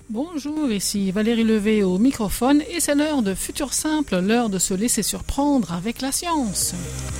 Bonjour, ici Valérie Levé au microphone et c'est l'heure de Futur Simple, l'heure de se laisser surprendre avec la science.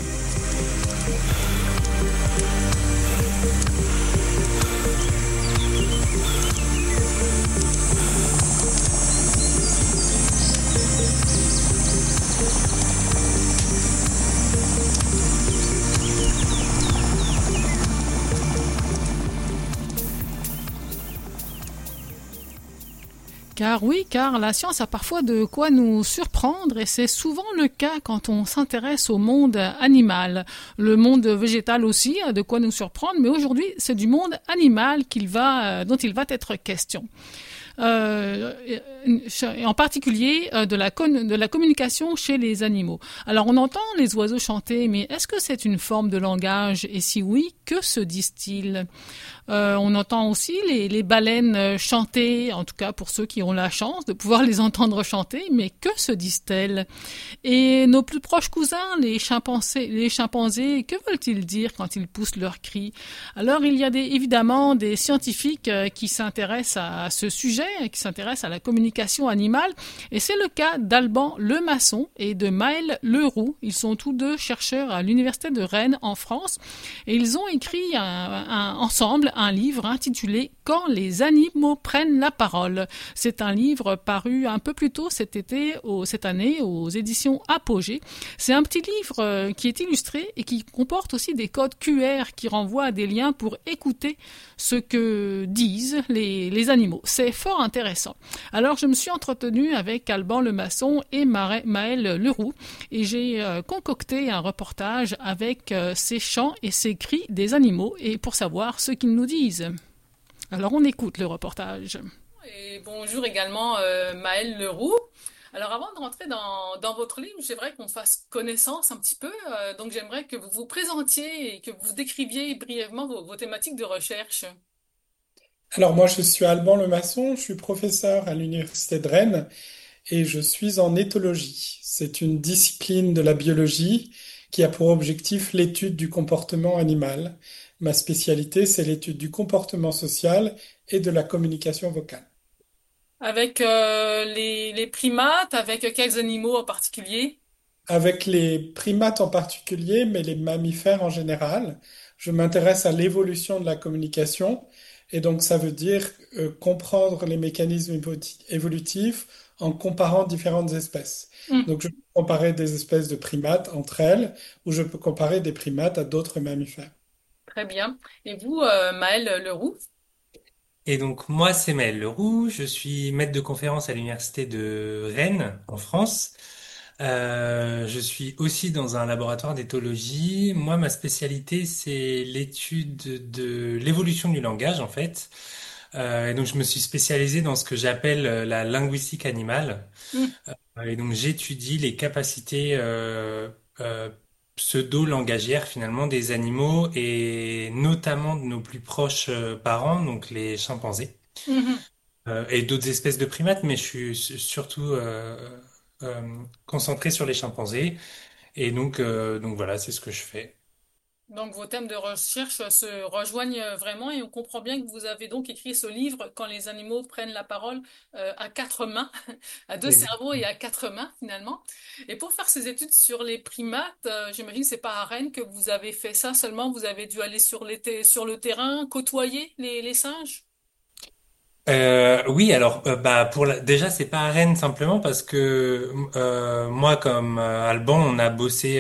Car la science a parfois de quoi nous surprendre et c'est souvent le cas quand on s'intéresse au monde animal. Le monde végétal aussi a de quoi nous surprendre, mais aujourd'hui c'est du monde animal dont il va être question. En particulier de la communication chez les animaux. Alors on entend les oiseaux chanter, mais est-ce que c'est une forme de langage? Et si oui, que se disent-ils? On entend aussi les baleines chanter, en tout cas pour ceux qui ont la chance de pouvoir les entendre chanter, mais que se disent-elles? Et nos plus proches cousins, les chimpanzés, que veulent-ils dire quand ils poussent leurs cris? Alors il y a évidemment des scientifiques qui s'intéressent à ce sujet, qui s'intéressent à la communication animale, et c'est le cas d'Alban Lemasson et de Maël Leroux. Ils sont tous deux chercheurs à l'université de Rennes en France, et ils ont écrit ensemble un livre intitulé Quand les animaux prennent la parole. C'est un livre paru un peu plus tôt cette année aux éditions Apogée. C'est un petit livre qui est illustré et qui comporte aussi des codes QR qui renvoient à des liens pour écouter ce que disent les animaux. C'est fort intéressant. Alors je me suis entretenue avec Alban Lemasson et Maël Leroux et j'ai concocté un reportage avec ces chants et ces cris des animaux et pour savoir ce qu'ils nous disent. Alors on écoute le reportage. Et bonjour également Maël Leroux. Alors avant de rentrer dans votre livre, j'aimerais qu'on fasse connaissance un petit peu. Donc j'aimerais que vous vous présentiez et que vous décriviez brièvement vos thématiques de recherche. Alors moi, je suis Alban Lemasson, je suis professeur à l'Université de Rennes et je suis en éthologie. C'est une discipline de la biologie qui a pour objectif l'étude du comportement animal. Ma spécialité, c'est l'étude du comportement social et de la communication vocale. Avec les primates, avec quels animaux en particulier? Avec les primates en particulier, mais les mammifères en général, je m'intéresse à l'évolution de la communication et donc ça veut dire comprendre les mécanismes évolutifs en comparant différentes espèces. Hmm, Donc je peux comparer des espèces de primates entre elles ou je peux comparer des primates à d'autres mammifères. très bien. Et vous, Maël Leroux? Et donc moi c'est Maël Leroux, je suis maître de conférence à l'université de Rennes en France. Je suis aussi dans un laboratoire d'éthologie. Moi ma spécialité c'est l'étude de l'évolution du langage en fait. Et donc je me suis spécialisé dans ce que j'appelle la linguistique animale. Hmm, Et donc j'étudie les capacités pseudo-langagières finalement des animaux et notamment de nos plus proches parents, donc les chimpanzés, mhm. et d'autres espèces de primates, mais je suis surtout concentré sur les chimpanzés. Et donc voilà, c'est ce que je fais. Donc vos thèmes de recherche se rejoignent vraiment et on comprend bien que vous avez donc écrit ce livre Quand les animaux prennent la parole à quatre mains, à deux cerveaux et à quatre mains finalement. Et pour faire ces études sur les primates, j'imagine que c'est pas à Rennes que vous avez fait ça seulement, vous avez dû aller sur le terrain, côtoyer les singes. Oui, alors bah déjà c'est pas à Rennes simplement parce que moi comme Alban on a bossé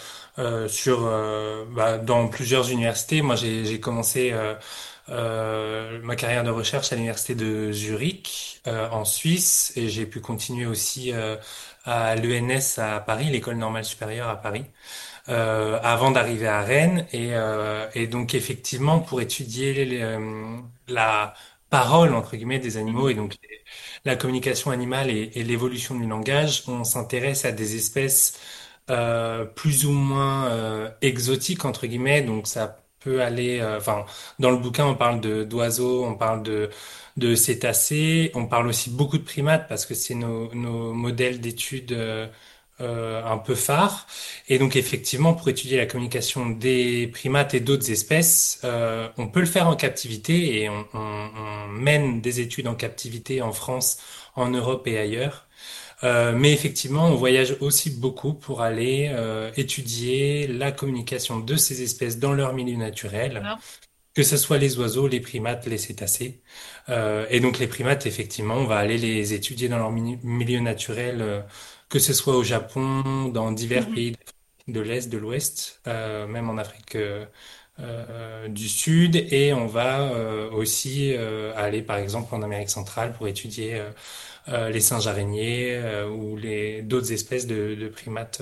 dans plusieurs universités. Moi j'ai commencé ma carrière de recherche à l'université de Zurich en Suisse et j'ai pu continuer aussi à l'ENS à Paris, l'École normale supérieure à Paris, avant d'arriver à Rennes et donc effectivement pour étudier la parole entre guillemets des animaux et donc la communication animale et l'évolution du langage, on s'intéresse à des espèces plus ou moins exotiques entre guillemets. Donc ça peut aller, enfin dans le bouquin on parle de d'oiseaux, on parle de cétacés, on parle aussi beaucoup de primates parce que c'est nos modèles d'études un peu phare. Et donc effectivement, pour étudier la communication des primates et d'autres espèces, on peut le faire en captivité et on mène des études en captivité en France, en Europe et ailleurs. Mais effectivement, on voyage aussi beaucoup pour aller étudier la communication de ces espèces dans leur milieu naturel, Voilà. que ce soit les oiseaux, les primates, les cétacés. Et donc les primates, effectivement, on va aller les étudier dans leur milieu naturel, que ce soit au Japon, dans divers Mhm. pays de l'Est, de l'Ouest, même en Afrique du Sud. Et on va aussi aller, par exemple, en Amérique centrale pour étudier les singes araignées ou les d'autres espèces de primates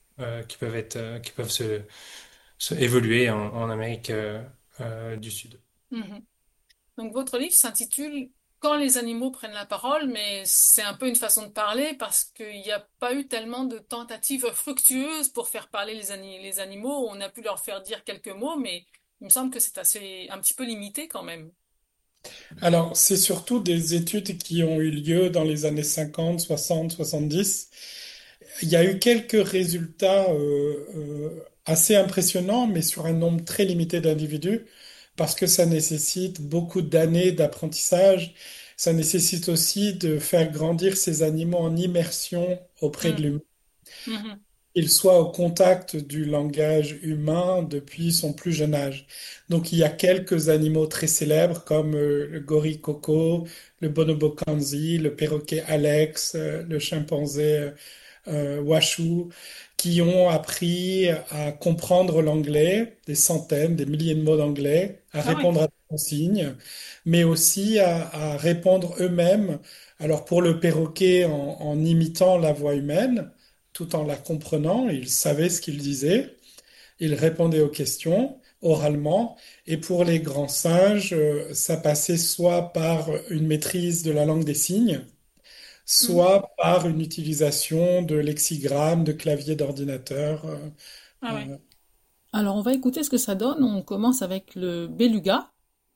qui peuvent se évoluer en Amérique du Sud. Mhm. Donc votre livre s'intitule Quand les animaux prennent la parole, mais c'est un peu une façon de parler parce qu'il n'y a pas eu tellement de tentatives fructueuses pour faire parler les animaux. On a pu leur faire dire quelques mots, mais il me semble que c'est assez un petit peu limité quand même. Alors, c'est surtout des études qui ont eu lieu dans les années 50, 60, 70. Il y a eu quelques résultats assez impressionnants, mais sur un nombre très limité d'individus, parce que ça nécessite beaucoup d'années d'apprentissage. Ça nécessite aussi de faire grandir ces animaux en immersion auprès de Mm. l'humain. Mhm. Il soit au contact du langage humain depuis son plus jeune âge. Donc il y a quelques animaux très célèbres comme le gorille Coco, le bonobo kanzi, le perroquet Alex, le chimpanzé Washoe, qui ont appris à comprendre l'anglais, des centaines, des milliers de mots d'anglais, à Ah oui, répondre à des consignes, mais aussi à répondre eux-mêmes. Alors pour le perroquet, en imitant la voix humaine, tout en la comprenant, il savait ce qu'il disait, il répondait aux questions oralement, et pour les grands singes, ça passait soit par une maîtrise de la langue des signes, Mhm. soit par une utilisation de lexigramme, de clavier d'ordinateur. Ah oui. Euh, Alors on va écouter ce que ça donne. On commence avec le beluga.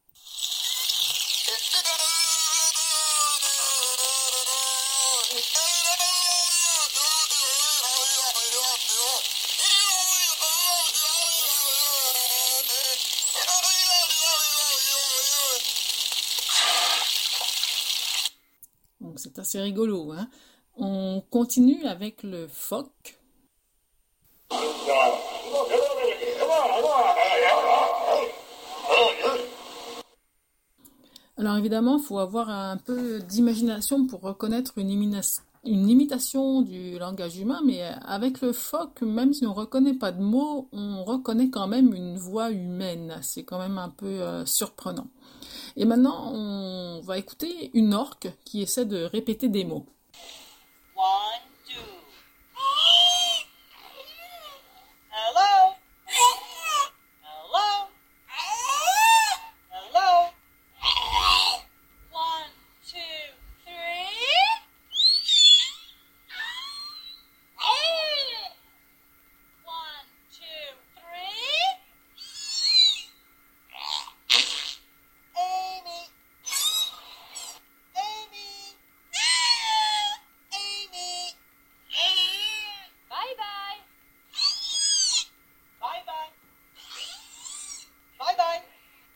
Donc c'est assez rigolo, hein. On continue avec le phoque. Alors évidemment, il faut avoir un peu d'imagination pour reconnaître une imitation du langage humain, mais avec le phoque, même si on ne reconnaît pas de mots, on reconnaît quand même une voix humaine. C'est quand même un peu surprenant. Et maintenant, on va écouter une orque qui essaie de répéter des mots. One, two. Hello? Hello? Hello? One, two, three. One, two, three. Amy. Amy. Amy. Bye bye. Bye bye. Bye bye.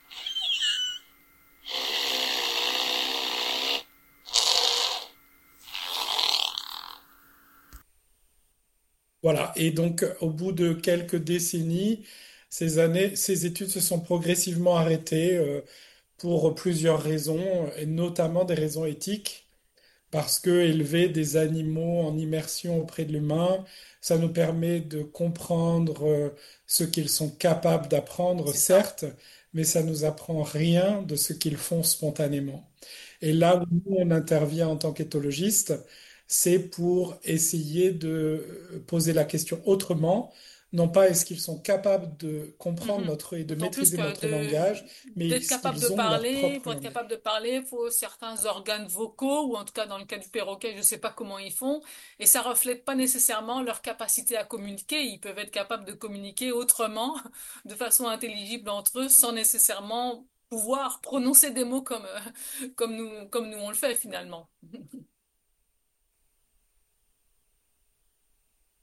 voilà. Et donc, au bout de quelques décennies, ces études se sont progressivement arrêtées pour plusieurs raisons, et notamment des raisons éthiques. Parce que élever des animaux en immersion auprès de l'humain, ça nous permet de comprendre ce qu'ils sont capables d'apprendre, C'est ça. certes, mais ça nous apprend rien de ce qu'ils font spontanément. Et là où nous, on intervient en tant qu'éthologiste, c'est pour essayer de poser la question autrement. Non pas est-ce qu'ils sont capables de comprendre Mhm. notre et de D'autant plus maîtriser que notre langage, mais d'être est-ce capable de qu'ils ont leur parler, propre pour être langage. capable de parler, il faut certains organes vocaux, ou en tout cas dans le cas du perroquet, je ne sais pas comment ils font, et ça reflète pas nécessairement leur capacité à communiquer. Ils peuvent être capables de communiquer autrement, de façon intelligible entre eux, sans nécessairement pouvoir prononcer des mots comme nous on le fait finalement.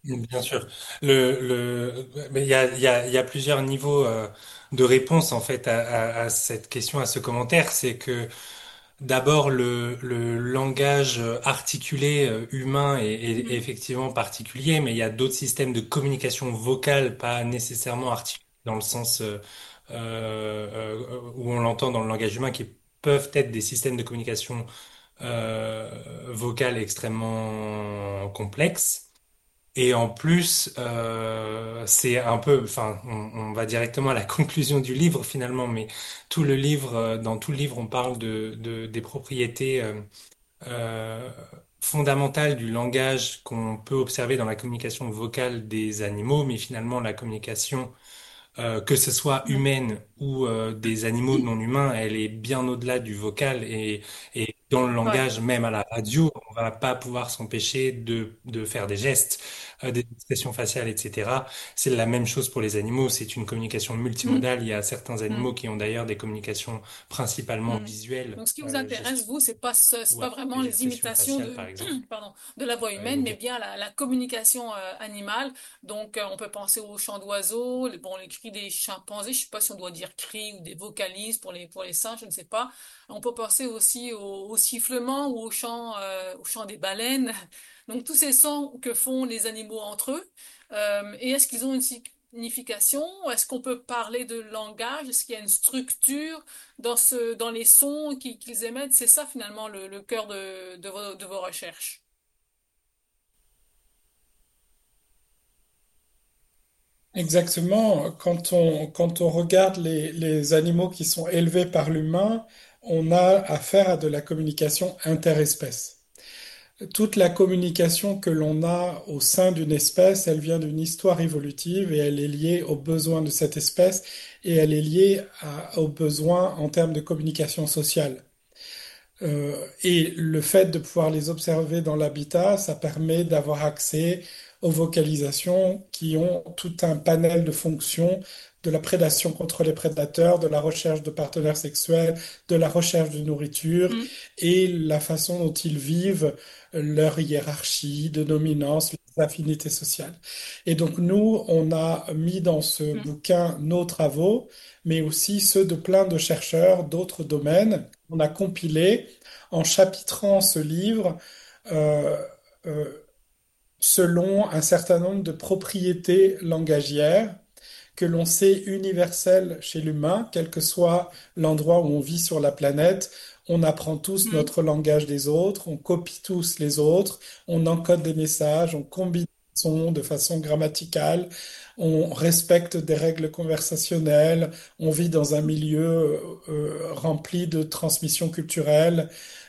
Bien sûr. Mais il y a plusieurs niveaux de réponse en fait à cette question, à ce commentaire. C'est que d'abord le langage articulé humain est Mhm. effectivement particulier, mais il y a d'autres systèmes de communication vocale, pas nécessairement articulés dans le sens où on l'entend dans le langage humain, qui peuvent être des systèmes de communication vocale extrêmement complexes. Et en plus, c'est un peu, enfin, on va directement à la conclusion du livre finalement, mais tout le livre, dans tout le livre, on parle des propriétés euh, fondamentales du langage qu'on peut observer dans la communication vocale des animaux, mais finalement la communication que ce soit Mhm. humaine ou des animaux non humains, elle est bien au-delà du vocal et dans le Ouais. langage, même à la radio, on va pas pouvoir s'empêcher de faire des gestes, des expressions faciales, etc. C'est la même chose pour les animaux, c'est une communication Mhm. multimodale. Il y a certains Mhm. animaux qui ont d'ailleurs des communications principalement Mhm. visuelles, Donc, ce qui vous intéresse, vous, c'est ou pas avec vraiment des les expressions imitations faciales, de, par exemple, pardon, de la voix humaine, mais évoquées. bien la communication animale. Donc, on peut penser aux chants d'oiseaux, bon, les cris des chimpanzés. Je sais pas si on doit dire cris ou des vocalises pour les singes, je ne sais pas. On peut penser aussi au sifflement ou au chant des baleines. Donc, tous ces sons que font les animaux entre eux. Et est-ce qu'ils ont une signification? Est-ce qu'on peut parler de langage? Est-ce qu'il y a une structure dans les sons qu'ils émettent? C'est ça finalement le cœur de vos recherches. Exactement. Quand on regarde les animaux qui sont élevés par l'humain, on a affaire à de la communication interespèce. Toute la communication que l'on a au sein d'une espèce, elle vient d'une histoire évolutive et elle est liée aux besoins de cette espèce et elle est liée aux besoins en termes de communication sociale. Et le fait de pouvoir les observer dans l'habitat, ça permet d'avoir accès aux vocalisations qui ont tout un panel de fonctions, de la prédation contre les prédateurs, de la recherche de partenaires sexuels, de la recherche de nourriture Mm, et la façon dont ils vivent leur hiérarchie de dominance, leurs affinités sociales. Et donc nous, on a mis dans ce mm, bouquin nos travaux, mais aussi ceux de plein de chercheurs d'autres domaines. On a compilé en chapitrant ce livre euh, euh, selon un certain nombre de propriétés langagières que l'on sait universelles chez l'humain, quel que soit l'endroit où on vit sur la planète. On apprend tous mm, notre langage des autres, on copie tous les autres, on encode des messages, on combine des sons de façon grammaticale, on respecte des règles conversationnelles, on vit dans un milieu rempli de transmission culturelle.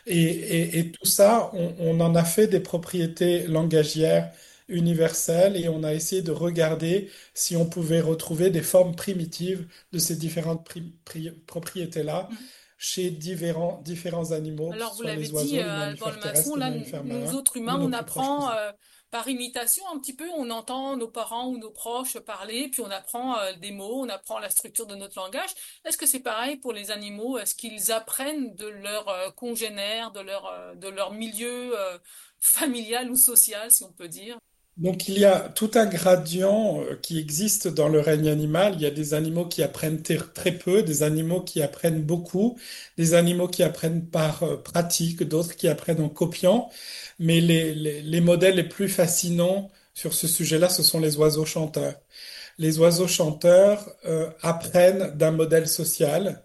Et tout ça, on en a fait des propriétés langagières universelles et on a essayé de regarder si on pouvait retrouver des formes primitives de ces différentes propriétés-là mm. chez différents animaux, que ce Alors, vous soit l'avez les dit, oiseaux, les dans mammifères le maçon, terrestres, les là, mammifères nous marins autres humains, ou nos on plus proches apprend cousins. par imitation un petit peu, on entend nos parents ou nos proches parler, puis on apprend des mots, on apprend la structure de notre langage. Est-ce que c'est pareil pour les animaux? Est-ce qu'ils apprennent de leurs congénères, de leur milieu familial ou social, si on peut dire? Donc il y a tout un gradient qui existe dans le règne animal. Il y a des animaux qui apprennent très peu, des animaux qui apprennent beaucoup, des animaux qui apprennent par pratique, d'autres qui apprennent en copiant. Mais les modèles les plus fascinants sur ce sujet-là, ce sont les oiseaux chanteurs. Les oiseaux chanteurs apprennent d'un modèle social.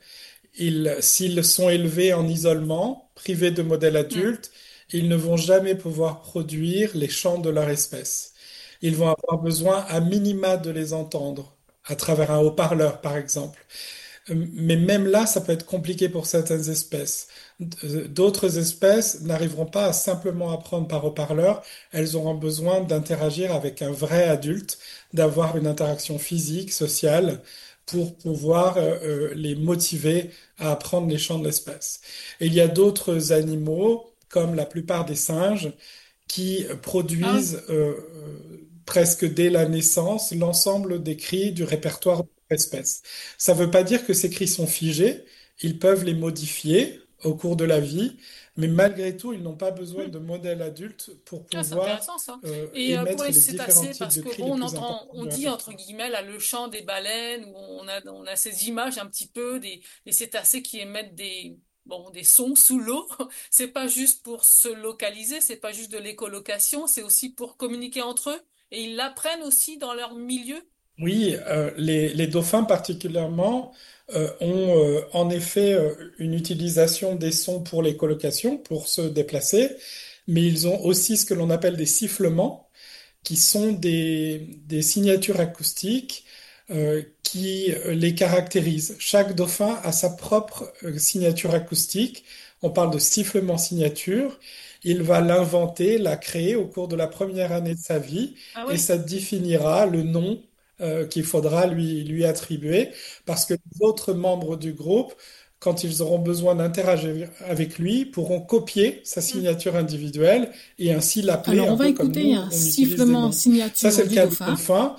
S'ils sont élevés en isolement, privés de modèles Mm, adultes, ils ne vont jamais pouvoir produire les chants de leur espèce. Ils vont avoir besoin à minima de les entendre, à travers un haut-parleur, par exemple. Mais même là, ça peut être compliqué pour certaines espèces. D'autres espèces n'arriveront pas à simplement apprendre par haut-parleur. Elles auront besoin d'interagir avec un vrai adulte, d'avoir une interaction physique, sociale, pour pouvoir les motiver à apprendre les chants de l'espèce. Et il y a d'autres animaux, comme la plupart des singes, qui ah oui. produisent presque dès la naissance l'ensemble des cris du répertoire de l'espèce. Ça ne veut pas dire que ces cris sont figés, ils peuvent les modifier au cours de la vie, mais malgré tout, ils n'ont pas besoin de modèles adultes pour Ah, c'est pouvoir intéressant ça. Et pour émettre les les différents cétacés, types parce de que cris les bon, plus importants on du dit entre répertoire. guillemets là le chant des baleines où on a ces images un petit peu des cétacés qui émettent des sons sous l'eau. C'est pas juste pour se localiser, c'est pas juste de l'écolocation, c'est aussi pour communiquer entre eux. Et ils l'apprennent aussi dans leur milieu. Oui, les dauphins particulièrement ont en effet une utilisation des sons pour les colocations, pour se déplacer, mais ils ont aussi ce que l'on appelle des sifflements, qui sont des signatures acoustiques qui les caractérisent. Chaque dauphin a sa propre signature acoustique. On parle de sifflement signature. Il va l'inventer, la créer au cours de la première année de sa vie Ah et oui. ça définira le nom qu'il faudra lui attribuer parce que les autres membres du groupe, quand ils auront besoin d'interagir avec lui, pourront copier sa signature individuelle et ainsi l'appeler Alors, on un va peu comme écouter nous, un on utilise des sifflement noms. Ça, c'est signature le du cas du dauphin. dauphin.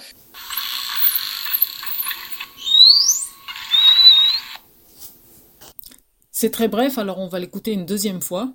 C'est très bref, alors on va l'écouter une deuxième fois.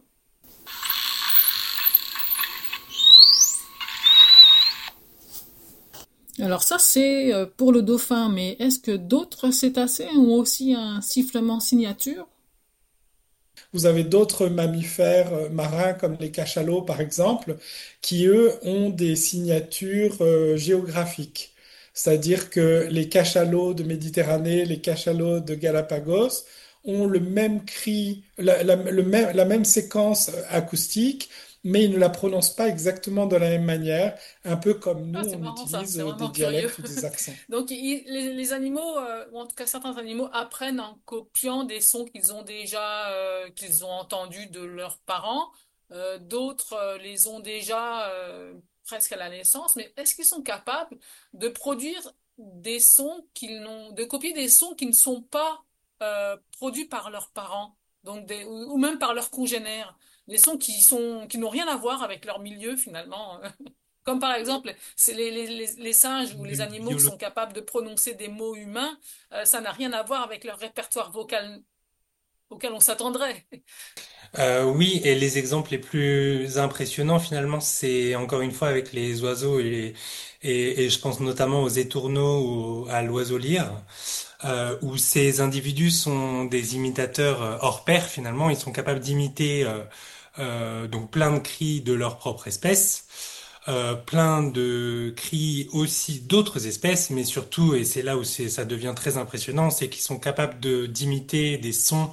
Alors ça, c'est pour le dauphin, mais est-ce que d'autres cétacés ont aussi un sifflement signature? Vous avez d'autres mammifères marins comme les cachalots, par exemple, qui, eux, ont des signatures géographiques. C'est-à-dire que les cachalots de Méditerranée, les cachalots de Galapagos ont le même cri, la même séquence acoustique, mais ils ne la prononcent pas exactement de la même manière, un peu comme nous, Ah, c'est on marrant ça, utilise c'est des vraiment curieux. dialectes ou des accents. Donc les animaux, ou en tout cas certains animaux, apprennent en copiant des sons qu'ils ont déjà, qu'ils ont entendus de leurs parents. D'autres les ont déjà presque à la naissance. Mais est-ce qu'ils sont capables de produire des sons de copier des sons qui ne sont pas produits par leurs parents, donc ou même par leurs congénères, des sons qui n'ont rien à voir avec leur milieu finalement. Comme par exemple, c'est les singes ou les Du animaux qui biologue. sont capables de prononcer des mots humains, ça n'a rien à voir avec leur répertoire vocal auquel on s'attendrait. Oui, et les exemples les plus impressionnants finalement, c'est encore une fois avec les oiseaux et je pense notamment aux étourneaux ou à l'oiseau lyre, où ces individus sont des imitateurs hors pair finalement. Ils sont capables d'imiter donc plein de cris de leur propre espèce, plein de cris aussi d'autres espèces, mais surtout, et c'est là où ça devient très impressionnant, c'est qu'ils sont capables de d'imiter des sons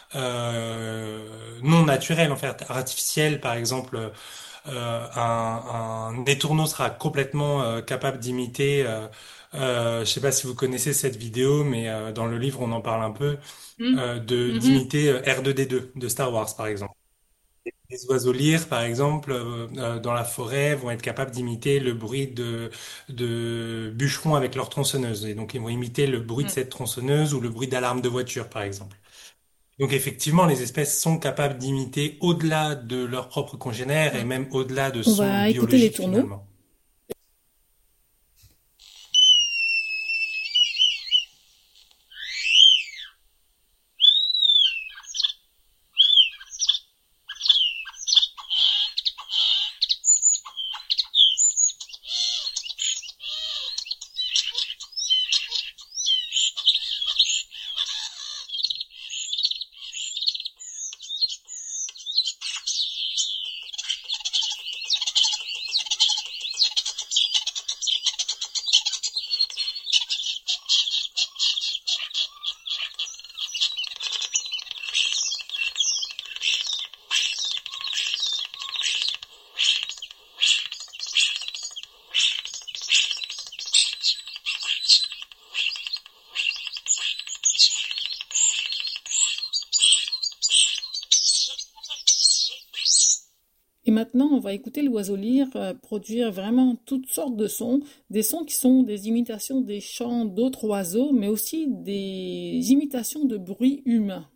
non naturels, en fait, artificiels. Par exemple, un étourneau sera complètement capable d'imiter. Je sais pas si vous connaissez cette vidéo, mais dans le livre on en parle un peu Hmm. de Mhm. d'imiter R2D2 de Star Wars, par exemple. Les oiseaux lyres, par exemple, dans la forêt, vont être capables d'imiter le bruit de bûcherons avec leur tronçonneuse. Et donc, ils vont imiter le bruit de Hmm. cette tronçonneuse ou le bruit d'alarme de voiture, par exemple. Donc, effectivement, les espèces sont capables d'imiter au-delà de leurs propres congénères et Ouais. même au-delà de On sons va écouter les biologiques, tourneaux. finalement. Et maintenant, on va écouter l'oiseau lyre produire vraiment toutes sortes de sons, des sons qui sont des imitations des chants d'autres oiseaux, mais aussi des imitations de bruits humains.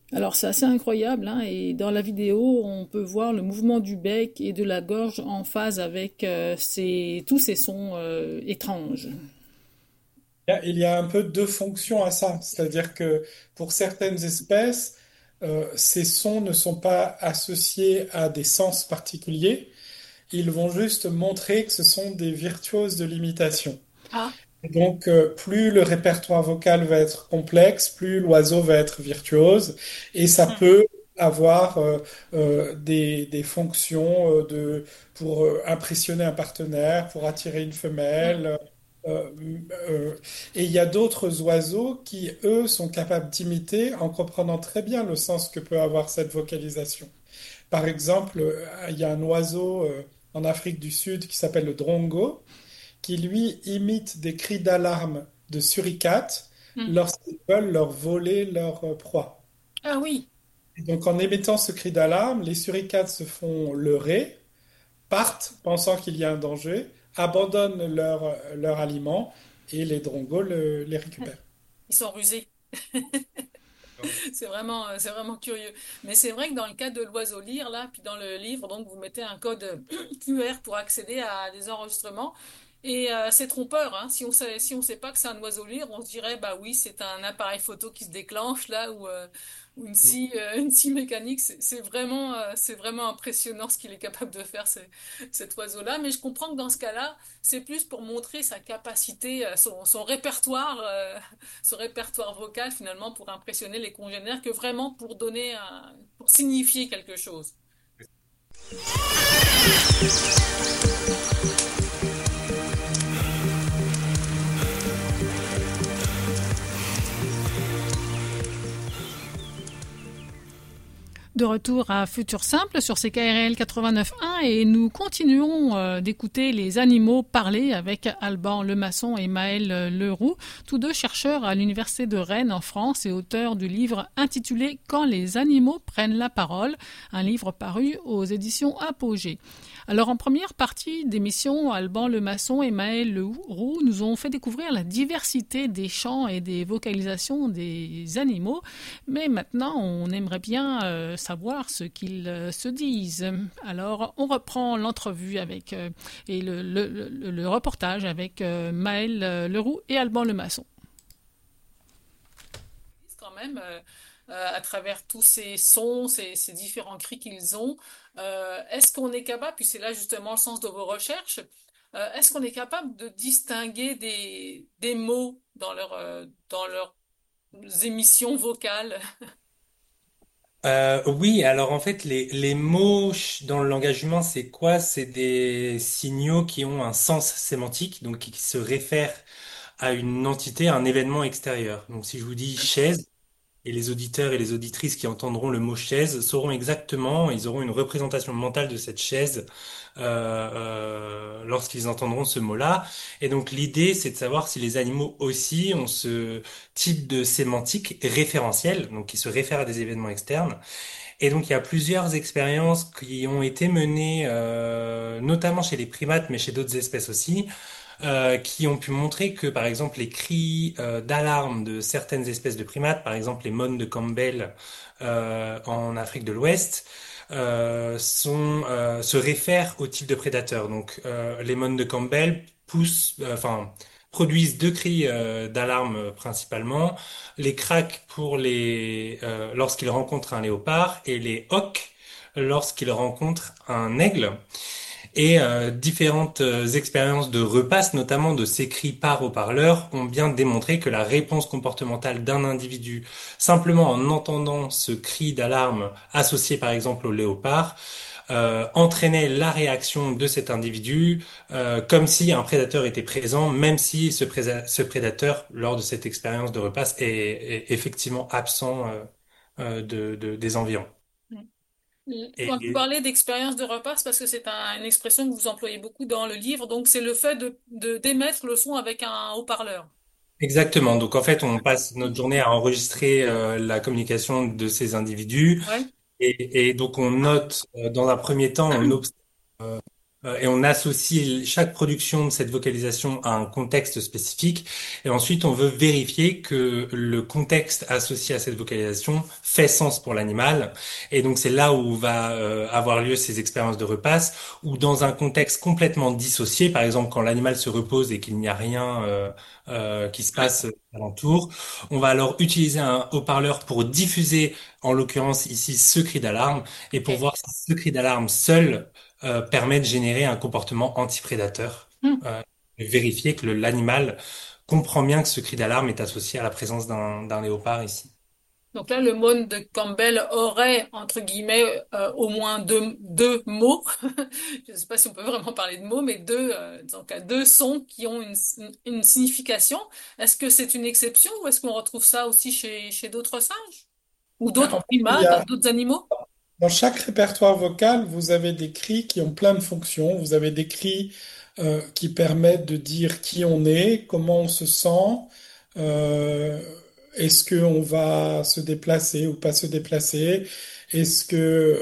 Alors c'est assez incroyable, hein, et dans la vidéo, on peut voir le mouvement du bec et de la gorge en phase avec tous ces sons étranges. Il y a un peu deux fonctions à ça, c'est-à-dire que pour certaines espèces, ces sons ne sont pas associés à des sens particuliers, ils vont juste montrer que ce sont des virtuoses de l'imitation. Ah, Donc, plus le répertoire vocal va être complexe, plus l'oiseau va être virtuose, et ça hmm, peut avoir des fonctions pour impressionner un partenaire, pour attirer une hmm, femelle. euh, euh, et il y a d'autres oiseaux qui, eux, sont capables d'imiter en comprenant très bien le sens que peut avoir cette vocalisation. Par exemple, il y a un oiseau en Afrique du Sud qui s'appelle le drongo qui lui imite des cris d'alarme de suricates hmm. lorsqu'ils veulent leur voler leur proie. Ah oui, Et donc en émettant ce cri d'alarme, les suricates se font leurrer, partent pensant qu'il y a un danger, abandonnent leur aliment et les drongos les récupèrent. ils sont rusés. C'est vraiment curieux. Mais c'est vrai que dans le cas de l'oiseau lyre, là, puis dans le livre, donc vous mettez un code QR pour accéder à des enregistrements. Et c'est trompeur, hein. Si on sait pas que c'est un oiseau lyre, on se dirait, bah oui, c'est un appareil photo qui se déclenche là, ou une scie mécanique. C'est vraiment impressionnant ce qu'il est capable de faire, cet oiseau-là. Mais je comprends que dans ce cas-là, c'est plus pour montrer sa capacité, son répertoire vocal finalement pour impressionner les congénères que vraiment pour signifier quelque chose. De retour à Futur Simple sur CKRL 89.1 et nous continuons d'écouter les animaux parler avec Alban Lemasson et Maël Leroux, tous deux chercheurs à l'Université de Rennes en France et auteurs du livre intitulé Quand les animaux prennent la parole, un livre paru aux éditions Apogée. Alors en première partie d'émission, Alban Lemasson et Maël Leroux nous ont fait découvrir la diversité des chants et des vocalisations des animaux, mais maintenant on aimerait bien savoir ce qu'ils se disent. Alors on reprend l'entrevue avec et le reportage avec Maël Leroux et Alban Lemasson. Quand même, à travers tous ces sons, ces différents cris qu'ils ont, est-ce qu'on est capable, puis c'est là justement le sens de vos recherches, est-ce qu'on est capable de distinguer des mots dans leurs émissions vocales? Oui, alors en fait, les mots dans le langage humain, c'est quoi? C'est des signaux qui ont un sens sémantique, donc qui se réfèrent à une entité, à un événement extérieur. Donc si je vous dis chaise, et les auditeurs et les auditrices qui entendront le mot chaise sauront exactement, ils auront une représentation mentale de cette chaise lorsqu'ils entendront ce mot-là. Et donc l'idée, c'est de savoir si les animaux aussi ont ce type de sémantique référentielle, donc qui se réfèrent à des événements externes. Et donc il y a plusieurs expériences qui ont été menées, notamment chez les primates, mais chez d'autres espèces aussi, qui ont pu montrer que, par exemple, les cris d'alarme de certaines espèces de primates, par exemple les mônes de Campbell en Afrique de l'Ouest, se réfèrent au type de prédateur. Donc, les mônes de Campbell produisent deux cris d'alarme principalement, les cracks pour lorsqu'ils rencontrent un léopard et les hawks lorsqu'ils rencontrent un aigle. Et différentes expériences de repasse, notamment de ces cris par haut-parleur, ont bien démontré que la réponse comportementale d'un individu, simplement en entendant ce cri d'alarme associé par exemple au léopard, entraînait la réaction de cet individu comme si un prédateur était présent, même si ce prédateur, lors de cette expérience de repasse, est effectivement absent des environs. Quand vous Et, parlez d'expérience de repas, c'est parce que c'est une expression que vous employez beaucoup dans le livre, donc c'est le fait d'émettre le son avec un haut-parleur. Exactement. Donc en fait, on passe notre journée à enregistrer la communication de ces individus Ouais. et donc on note dans un premier temps, on observe Et on associe chaque production de cette vocalisation à un contexte spécifique. Et ensuite, on veut vérifier que le contexte associé à cette vocalisation fait sens pour l'animal. Et donc, c'est là où va avoir lieu ces expériences de repasse, ou dans un contexte complètement dissocié, par exemple quand l'animal se repose et qu'il n'y a rien qui se passe alentour, on va alors utiliser un haut-parleur pour diffuser, en l'occurrence ici, ce cri d'alarme, et pour Ok. voir si ce cri d'alarme seul permet de générer un comportement anti-prédateur, Hmm. euh, et vérifier que l'animal comprend bien que ce cri d'alarme est associé à la présence d'un léopard ici. Donc là, le monde de Campbell aurait, entre guillemets, au moins deux mots. Je ne sais pas si on peut vraiment parler de mots, mais donc, deux sons qui ont une signification. Est-ce que c'est une exception ou est-ce qu'on retrouve ça aussi chez d'autres singes? Ou d'autres En fait, il y primates, a, d'autres animaux? dans chaque répertoire vocal, vous avez des cris qui ont plein de fonctions. Vous avez des cris qui permettent de dire qui on est, comment on se sent, euh, est-ce qu'on va se déplacer ou pas se déplacer, est-ce que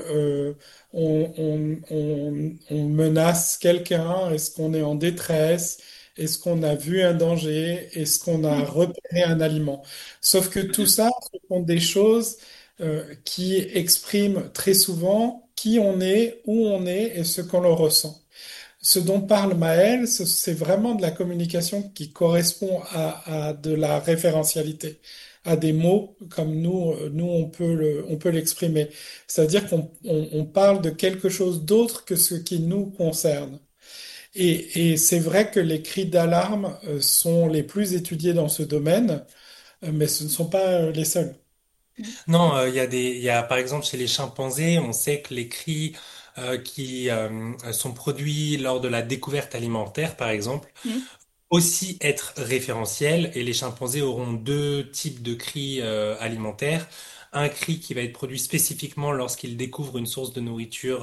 on menace quelqu'un, est-ce qu'on est en détresse, est-ce qu'on a vu un danger, est-ce qu'on a Hmm. repéré un aliment. Sauf que tout ça, ce sont des choses qui exprime très souvent qui on est, où on est et ce qu'on le ressent. Ce dont parle Maël, c'est vraiment de la communication qui correspond à de la référentialité, à des mots comme nous on peut l'exprimer. C'est-à-dire qu'on parle de quelque chose d'autre que ce qui nous concerne. Et c'est vrai que les cris d'alarme sont les plus étudiés dans ce domaine, mais ce ne sont pas les seuls. Non, il y a par exemple chez les chimpanzés, on sait que les cris qui sont produits lors de la découverte alimentaire, par exemple, Hmm. aussi être référentiels, et les chimpanzés auront deux types de cris alimentaires. Un cri qui va être produit spécifiquement lorsqu'ils découvrent une source de nourriture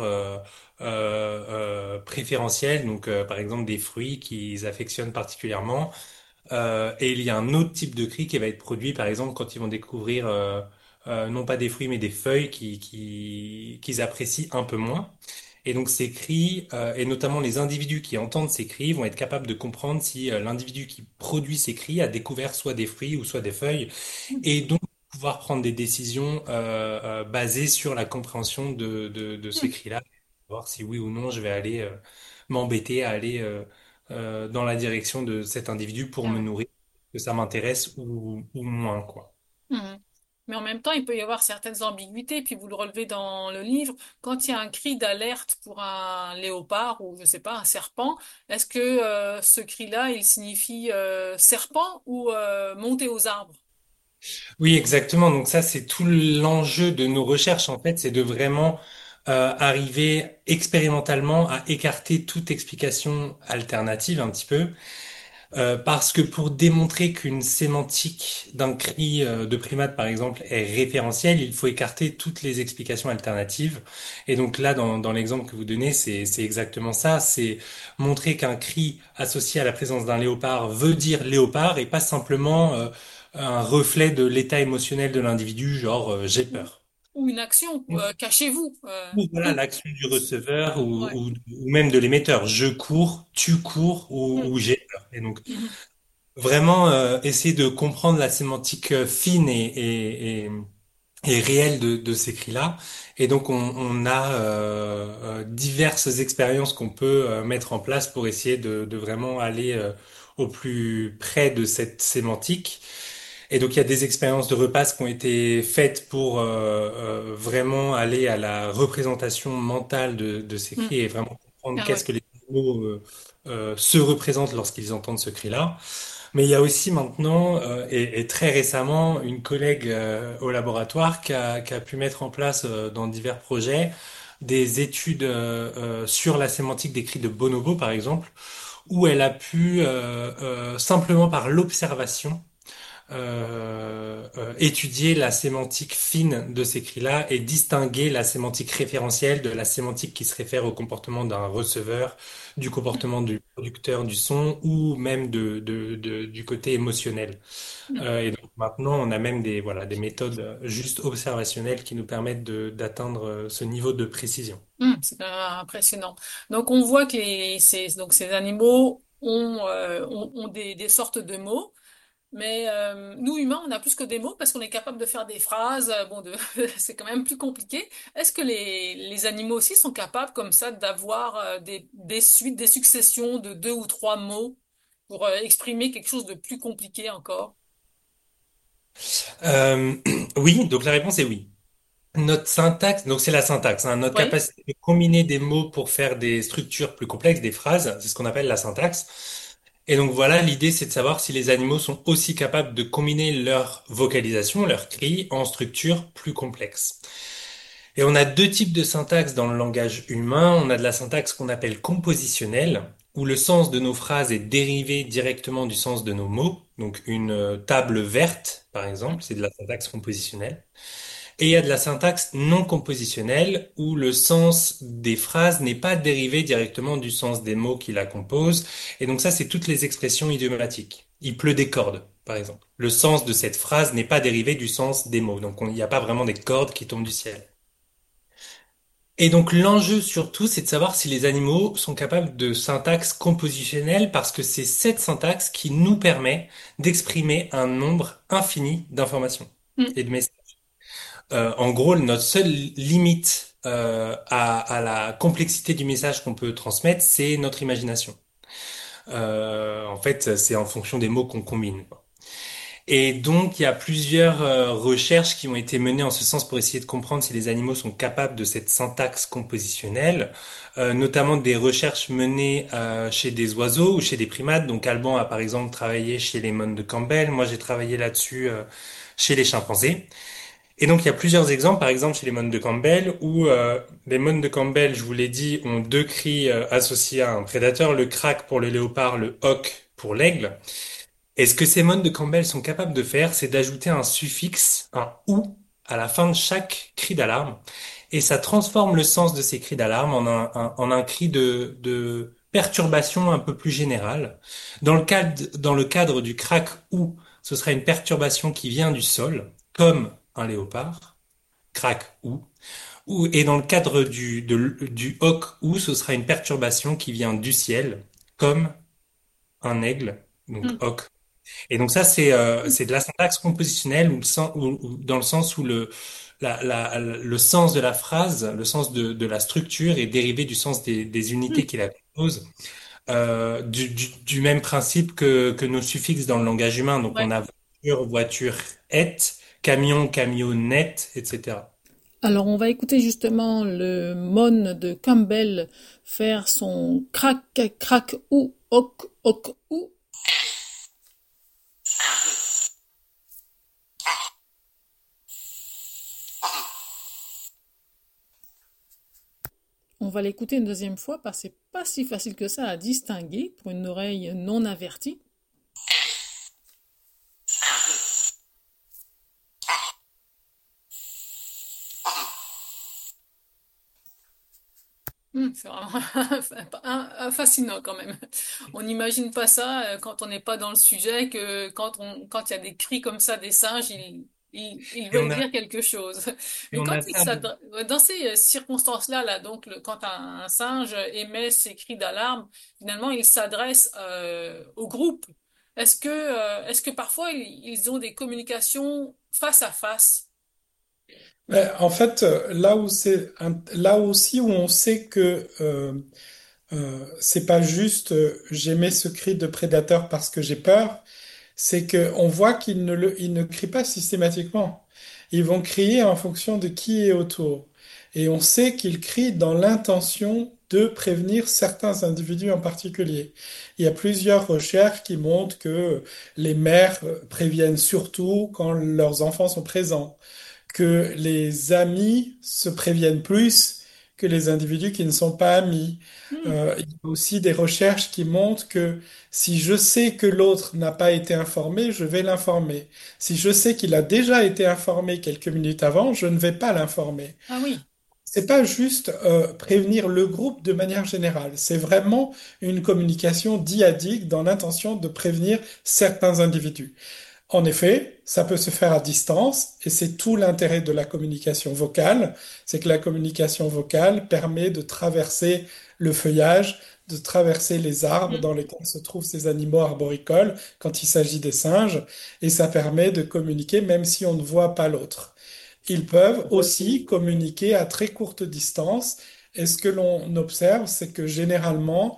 préférentielle, donc par exemple des fruits qu'ils affectionnent particulièrement. Et il y a un autre type de cri qui va être produit, par exemple, quand ils vont découvrir non pas des fruits, mais des feuilles qu'ils apprécient un peu moins. Et donc ces cris, et notamment les individus qui entendent ces cris, vont être capables de comprendre si l'individu qui produit ces cris a découvert soit des fruits ou soit des feuilles, et donc pouvoir prendre des décisions basées sur la compréhension de ces Hmm. cris-là, voir si oui ou non je vais aller m'embêter à aller dans la direction de cet individu pour Ah me ouais. nourrir, que ça m'intéresse ou moins, quoi. Mhm. Mais en même temps, il peut y avoir certaines ambiguïtés, puis vous le relevez dans le livre, quand il y a un cri d'alerte pour un léopard ou je sais pas, un serpent, est-ce que ce cri-là, il signifie serpent ou monter aux arbres? Oui, exactement. Donc ça, c'est tout l'enjeu de nos recherches, en fait, c'est de vraiment arriver expérimentalement à écarter toute explication alternative un petit peu. Parce que pour démontrer qu'une sémantique d'un cri de primate, par exemple, est référentielle, il faut écarter toutes les explications alternatives. Et donc là, dans l'exemple que vous donnez, c'est exactement ça. C'est montrer qu'un cri associé à la présence d'un léopard veut dire léopard et pas simplement un reflet de l'état émotionnel de l'individu, genre j'ai peur. Ou une action, cachez-vous. Ou voilà l'action du receveur Ouais. ou même de l'émetteur. Je cours, tu cours Mm. ou j'ai peur. Et donc Mhm. vraiment essayer de comprendre la sémantique fine et réelle de ces cris-là. Et donc on a diverses expériences qu'on peut mettre en place pour essayer de vraiment aller au plus près de cette sémantique. Et donc il y a des expériences de repasse qui ont été faites pour vraiment aller à la représentation mentale de ces Mm. cris et vraiment comprendre Ah qu'est-ce ouais. que les animaux se représentent lorsqu'ils entendent ce cri-là. Mais il y a aussi maintenant, et très récemment, une collègue au laboratoire qui a pu mettre en place dans divers projets des études sur la sémantique des cris de bonobo, par exemple, où elle a pu, simplement par l'observation, étudier la sémantique fine de ces cris-là et distinguer la sémantique référentielle de la sémantique qui se réfère au comportement d'un receveur, du comportement du producteur du son ou même du côté émotionnel. Et donc maintenant, on a même voilà, des méthodes juste observationnelles qui nous permettent d'atteindre ce niveau de précision. C'est impressionnant. Donc on voit que ces animaux ont des sortes de mots. Mais nous, humains, on a plus que des mots parce qu'on est capable de faire des phrases. C'est quand même plus compliqué. Est-ce que les animaux aussi sont capables comme ça d'avoir des suites, des successions de deux ou trois mots pour exprimer quelque chose de plus compliqué encore? Euh, oui, donc la réponse est oui. Notre syntaxe, donc c'est la syntaxe, hein, notre Oui. capacité de combiner des mots pour faire des structures plus complexes, des phrases, c'est ce qu'on appelle la syntaxe. Et donc voilà, l'idée c'est de savoir si les animaux sont aussi capables de combiner leur vocalisation, leur cri, en structures plus complexes. Et on a deux types de syntaxe dans le langage humain. On a de la syntaxe qu'on appelle compositionnelle, où le sens de nos phrases est dérivé directement du sens de nos mots. Donc une table verte, par exemple, c'est de la syntaxe compositionnelle. Et il y a de la syntaxe non compositionnelle où le sens des phrases n'est pas dérivé directement du sens des mots qui la composent. Et donc ça, c'est toutes les expressions idiomatiques. Il pleut des cordes, par exemple. Le sens de cette phrase n'est pas dérivé du sens des mots. Donc il n'y a pas vraiment des cordes qui tombent du ciel. Et donc l'enjeu surtout, c'est de savoir si les animaux sont capables de syntaxe compositionnelle parce que c'est cette syntaxe qui nous permet d'exprimer un nombre infini d'informations Mm. et de messages. En gros, notre seule limite à la complexité du message qu'on peut transmettre, c'est notre imagination. En fait, c'est en fonction des mots qu'on combine, quoi. Et donc, il y a plusieurs recherches qui ont été menées en ce sens pour essayer de comprendre si les animaux sont capables de cette syntaxe compositionnelle, notamment des recherches menées chez des oiseaux ou chez des primates. Donc, Alban a par exemple travaillé chez les mômes de Campbell. Moi, j'ai travaillé là-dessus chez les chimpanzés. Et donc, il y a plusieurs exemples, par exemple chez les mômes de Campbell, où les mômes de Campbell, je vous l'ai dit, ont deux cris associés à un prédateur, le crack pour le léopard, le hoc pour l'aigle. Et ce que ces mômes de Campbell sont capables de faire, c'est d'ajouter un suffixe, un ou, à la fin de chaque cri d'alarme. Et ça transforme le sens de ces cris d'alarme en un cri de perturbation un peu plus générale. Dans le cadre du crack ou, ce sera une perturbation qui vient du sol, comme un léopard, crack et dans le cadre du hoc ou, ce sera une perturbation qui vient du ciel, comme un aigle, donc Mm. hoc. Et donc ça, c'est de la syntaxe compositionnelle dans le sens où le sens de la phrase, le sens de la structure est dérivé du sens des unités qui la composent, du même principe que nos suffixes dans le langage humain. Donc on Ouais. a voiture, voiture, et, camion, camionnette, etc. Alors, on va écouter justement le mon de Campbell faire son crac, crac, ou, hoc, hoc, ou. On va l'écouter une deuxième fois parce que c'est pas si facile que ça à distinguer pour une oreille non avertie. C'est vraiment fascinant quand même. On n'imagine pas ça quand on n'est pas dans le sujet, que quand il y a des cris comme ça des singes, ils Et veulent on a, dire quelque chose. et Mais on quand a il ça. dans ces circonstances-là, là, donc quand un singe émet ses cris d'alarme, finalement, il s'adresse au groupe. Est-ce que parfois ils ont des communications face à face? Mais en fait, là aussi où on sait que c'est pas juste j'émets ce cri de prédateur parce que j'ai peur, c'est que on voit ils ne crient pas systématiquement. Ils vont crier en fonction de qui est autour. Et on sait qu'ils crient dans l'intention de prévenir certains individus en particulier. Il y a plusieurs recherches qui montrent que les mères préviennent surtout quand leurs enfants sont présents, que les amis se préviennent plus que les individus qui ne sont pas amis. Hmm. Il y a aussi des recherches qui montrent que si je sais que l'autre n'a pas été informé, je vais l'informer. Si je sais qu'il a déjà été informé quelques minutes avant, je ne vais pas l'informer. Ah oui. C'est pas juste prévenir le groupe de manière générale. C'est vraiment une communication dyadique dans l'intention de prévenir certains individus. En effet, ça peut se faire à distance et c'est tout l'intérêt de la communication vocale. C'est que la communication vocale permet de traverser le feuillage, de traverser les arbres Hmm. dans lesquels se trouvent ces animaux arboricoles quand il s'agit des singes et ça permet de communiquer même si on ne voit pas l'autre. Ils peuvent aussi communiquer à très courte distance. Et ce que l'on observe, c'est que généralement,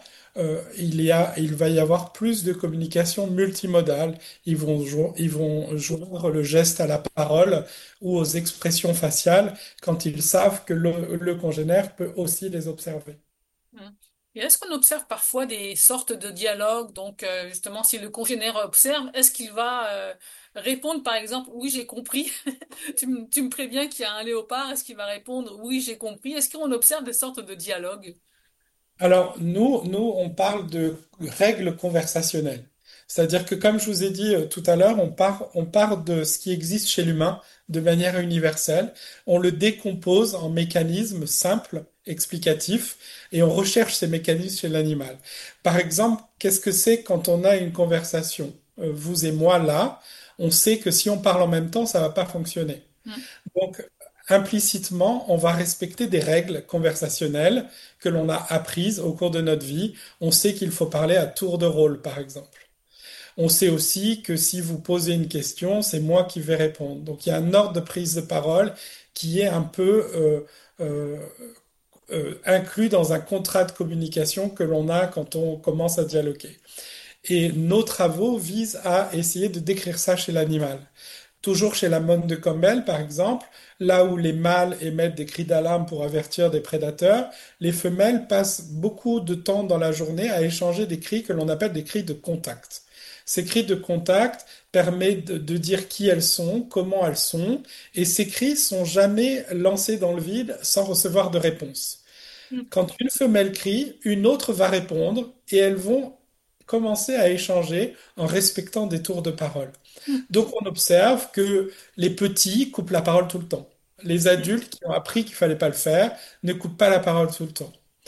il va y avoir plus de communication multimodale. Ils vont joindre le geste à la parole ou aux expressions faciales quand ils savent que le congénère peut aussi les observer. Hmm. Et est-ce qu'on observe parfois des sortes de dialogues? Donc, justement, si le congénère observe, est-ce qu'il va répondre, par exemple, oui, j'ai compris. Tu me préviens qu'il y a un léopard. Est-ce qu'il va répondre, oui, j'ai compris? Est-ce qu'on observe des sortes de dialogues? Alors, on parle de règles conversationnelles. C'est-à-dire que, comme je vous ai dit tout à l'heure, on part de ce qui existe chez l'humain de manière universelle. On le décompose en mécanismes simples, explicatifs, et on recherche ces mécanismes chez l'animal. Par exemple, qu'est-ce que c'est quand on a une conversation? Vous et moi, là, on sait que si on parle en même temps, ça va pas fonctionner. Hmm. Donc, implicitement, on va respecter des règles conversationnelles que l'on a apprises au cours de notre vie. On sait qu'il faut parler à tour de rôle, par exemple. On sait aussi que si vous posez une question, c'est moi qui vais répondre. Donc, il y a un ordre de prise de parole qui est un peu euh, inclus dans un contrat de communication que l'on a quand on commence à dialoguer. Et nos travaux visent à essayer de décrire ça chez l'animal. Toujours chez la môme de Campbell, par exemple, là où les mâles émettent des cris d'alarme pour avertir des prédateurs, les femelles passent beaucoup de temps dans la journée à échanger des cris que l'on appelle des cris de contact. Ces cris de contact permettent de dire qui elles sont, comment elles sont, et ces cris sont jamais lancés dans le vide sans recevoir de réponse. Hmm. Quand une femelle crie, une autre va répondre et elles vont commencer à échanger en respectant des tours de parole. Hmm. Donc on observe que les petits coupent la parole tout le temps. Les adultes qui ont appris qu'il fallait pas le faire ne coupent pas la parole tout le temps.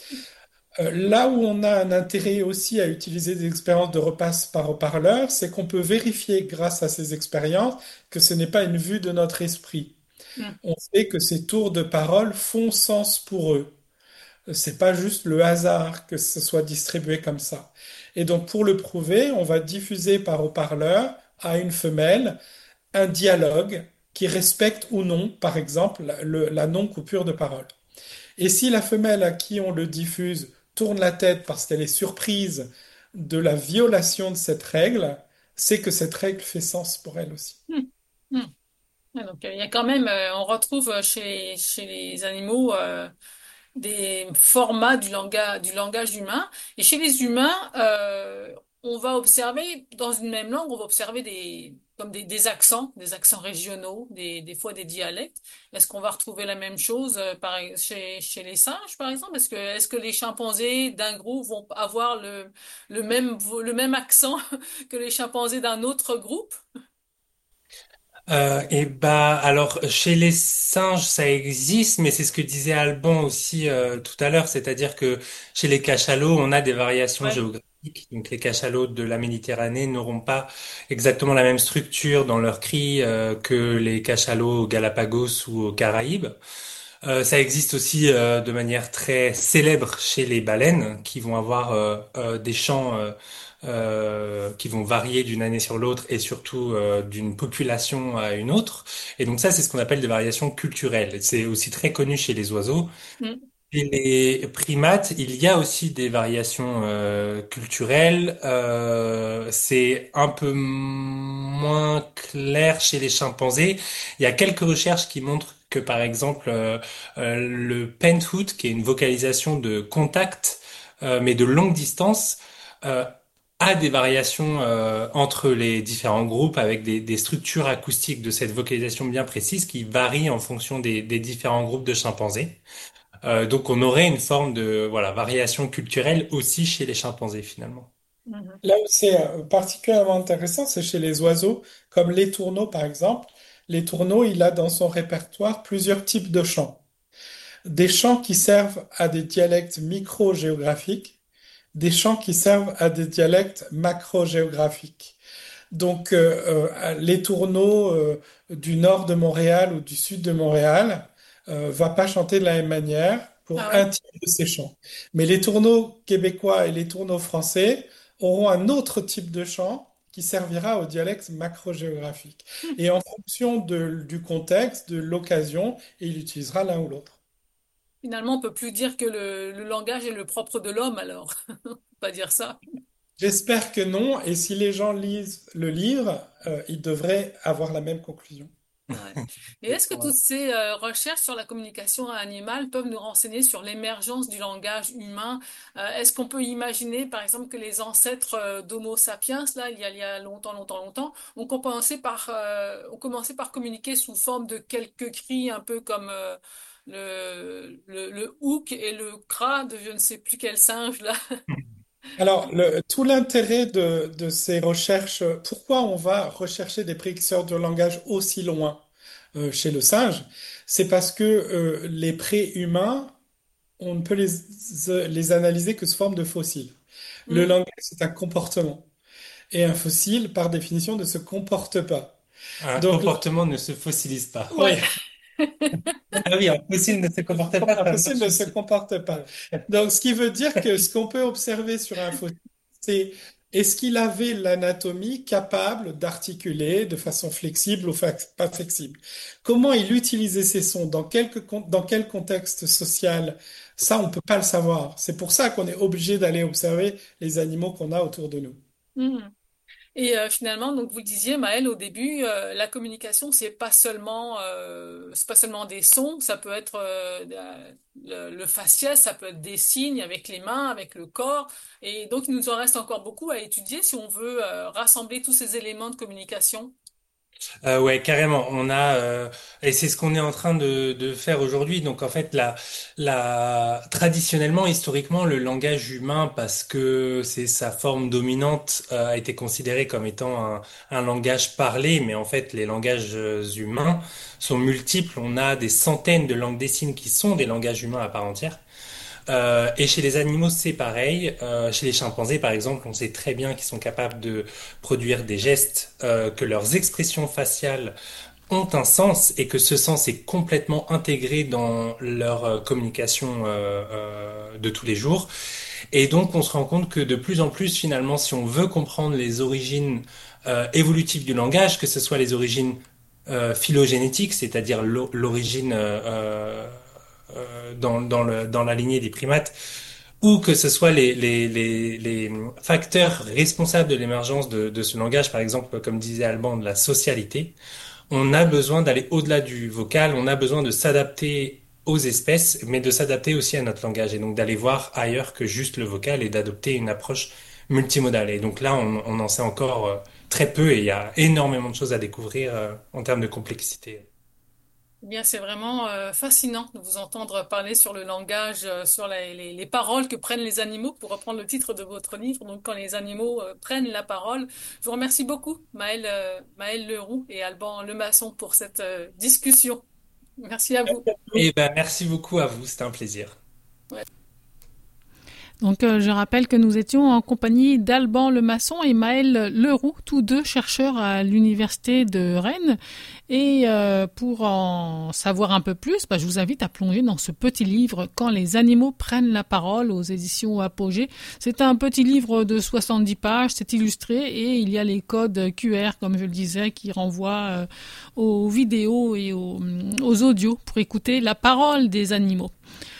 Là où on a un intérêt aussi à utiliser des expériences de repasse par haut-parleur, c'est qu'on peut vérifier grâce à ces expériences que ce n'est pas une vue de notre esprit. Hmm. On sait que ces tours de parole font sens pour eux. C'est pas juste le hasard que ce soit distribué comme ça. Et donc, pour le prouver, on va diffuser par haut-parleur à une femelle un dialogue qui respecte ou non, par exemple, la non-coupure de parole. Et si la femelle à qui on le diffuse tourne la tête parce qu'elle est surprise de la violation de cette règle, c'est que cette règle fait sens pour elle aussi. Hmm. Hmm. Ouais, donc, il y a quand même, on retrouve chez les animaux des formats du langage humain. Et chez les humains, on va observer, dans une même langue, on va observer comme des accents régionaux, des fois des dialectes. Est-ce qu'on va retrouver la même chose chez les singes, par exemple? Est-ce que les chimpanzés d'un groupe vont avoir le même accent que les chimpanzés d'un autre groupe? Et bah alors chez les singes ça existe, mais c'est ce que disait Alban aussi tout à l'heure, c'est-à-dire que chez les cachalots on a des variations Ouais. géographiques. Donc les cachalots de la Méditerranée n'auront pas exactement la même structure dans leurs cris que les cachalots aux Galapagos ou aux Caraïbes. Ça existe aussi de manière très célèbre chez les baleines qui vont avoir des chants qui vont varier d'une année sur l'autre et surtout d'une population à une autre. Et donc ça, c'est ce qu'on appelle des variations culturelles. C'est aussi très connu chez les oiseaux. Hmm. Chez les primates, il y a aussi des variations culturelles. C'est un peu moins clair chez les chimpanzés. Il y a quelques recherches qui montrent que, par exemple, le penthoot, qui est une vocalisation de contact, mais de longue distance, euh, a des variations entre les différents groupes avec des structures acoustiques de cette vocalisation bien précise qui varient en fonction des différents groupes de chimpanzés. Donc on aurait une forme de voilà variation culturelle aussi chez les chimpanzés finalement. Mhm. Là où c'est particulièrement intéressant, c'est chez les oiseaux, comme l'étourneau par exemple. L'étourneau, il a dans son répertoire plusieurs types de chants. Des chants qui servent à des dialectes micro-géographiques, des chants qui servent à des dialectes macro-géographiques. Donc, l'étourneau du nord de Montréal ou du sud de Montréal va pas chanter de la même manière pour Ah un oui. type de ces chants. Mais les tourneaux québécois et les tourneaux français auront un autre type de chant qui servira au dialecte macro-géographique. Et en fonction du contexte, de l'occasion, il utilisera l'un ou l'autre. Finalement, on peut plus dire que le langage est le propre de l'homme, alors. On peut pas dire ça. J'espère que non, et si les gens lisent le livre, ils devraient avoir la même conclusion. Ouais. Et est-ce que toutes ces recherches sur la communication animale peuvent nous renseigner sur l'émergence du langage humain? Est-ce qu'on peut imaginer, par exemple, que les ancêtres d'Homo sapiens, là, il y a longtemps, longtemps, longtemps, ont commencé par communiquer sous forme de quelques cris, un peu comme le houk et le cra de je ne sais plus quel singe, là. Alors, tout l'intérêt de ces recherches, pourquoi on va rechercher des prédicteurs de langage aussi loin chez le singe, c'est parce que les préhumains, on ne peut les analyser que sous forme de fossiles. Le Hmm. langage, c'est un comportement. Et un fossile, par définition, ne se comporte pas. Un Donc, comportement ne se fossilise pas. Ouais. oui, Ah oui, un fossile ne se comportait pas un comme fossile ne se ça. comporte pas. Donc, ce qui veut dire que ce qu'on peut observer sur un fossile, c'est est-ce qu'il avait l'anatomie capable d'articuler de façon flexible ou pas flexible? Comment il utilisait ses sons? Dans quel contexte social? Ça, on peut pas le savoir. C'est pour ça qu'on est obligé d'aller observer les animaux qu'on a autour de nous. Hmm. Et finalement, donc vous le disiez, Maëlle, au début, la communication, c'est pas seulement des sons, ça peut être le facial, ça peut être des signes avec les mains, avec le corps. Et donc, il nous en reste encore beaucoup à étudier si on veut rassembler tous ces éléments de communication. Ouais, carrément. Et c'est ce qu'on est en train de faire aujourd'hui. Donc en fait, traditionnellement, historiquement, le langage humain, parce que c'est sa forme dominante, a été considéré comme étant un langage parlé. Mais en fait, les langages humains sont multiples. On a des centaines de langues des signes qui sont des langages humains à part entière. Et chez les animaux, c'est pareil. Chez les chimpanzés, par exemple, on sait très bien qu'ils sont capables de produire des gestes, que leurs expressions faciales ont un sens et que ce sens est complètement intégré dans leur communication de tous les jours. Et donc, on se rend compte que de plus en plus, finalement, si on veut comprendre les origines évolutives du langage, que ce soit les origines phylogénétiques, c'est-à-dire l'origine dans la lignée des primates, ou que ce soit les facteurs responsables de l'émergence de ce langage, par exemple, comme disait Alban, de la socialité, on a besoin d'aller au-delà du vocal, on a besoin de s'adapter aux espèces, mais de s'adapter aussi à notre langage, et donc d'aller voir ailleurs que juste le vocal et d'adopter une approche multimodale. Et donc là, on en sait encore très peu et il y a énormément de choses à découvrir en termes de complexité. Eh bien, c'est vraiment fascinant de vous entendre parler sur le langage, sur les paroles que prennent les animaux, pour reprendre le titre de votre livre. Donc, quand les animaux prennent la parole. Je vous remercie beaucoup, Maëlle Leroux et Alban Lemasson, pour cette discussion. Merci à vous. Et ben, merci beaucoup à vous, c'était un plaisir. Donc, je rappelle que nous étions en compagnie d'Alban Lemasson et Maëlle Leroux, tous deux chercheurs à l'université de Rennes. Et pour en savoir un peu plus, je vous invite à plonger dans ce petit livre « Quand les animaux prennent la parole » aux éditions Apogée. C'est un petit livre de 70 pages, c'est illustré et il y a les codes QR, comme je le disais, qui renvoient aux vidéos et aux audios pour écouter la parole des animaux.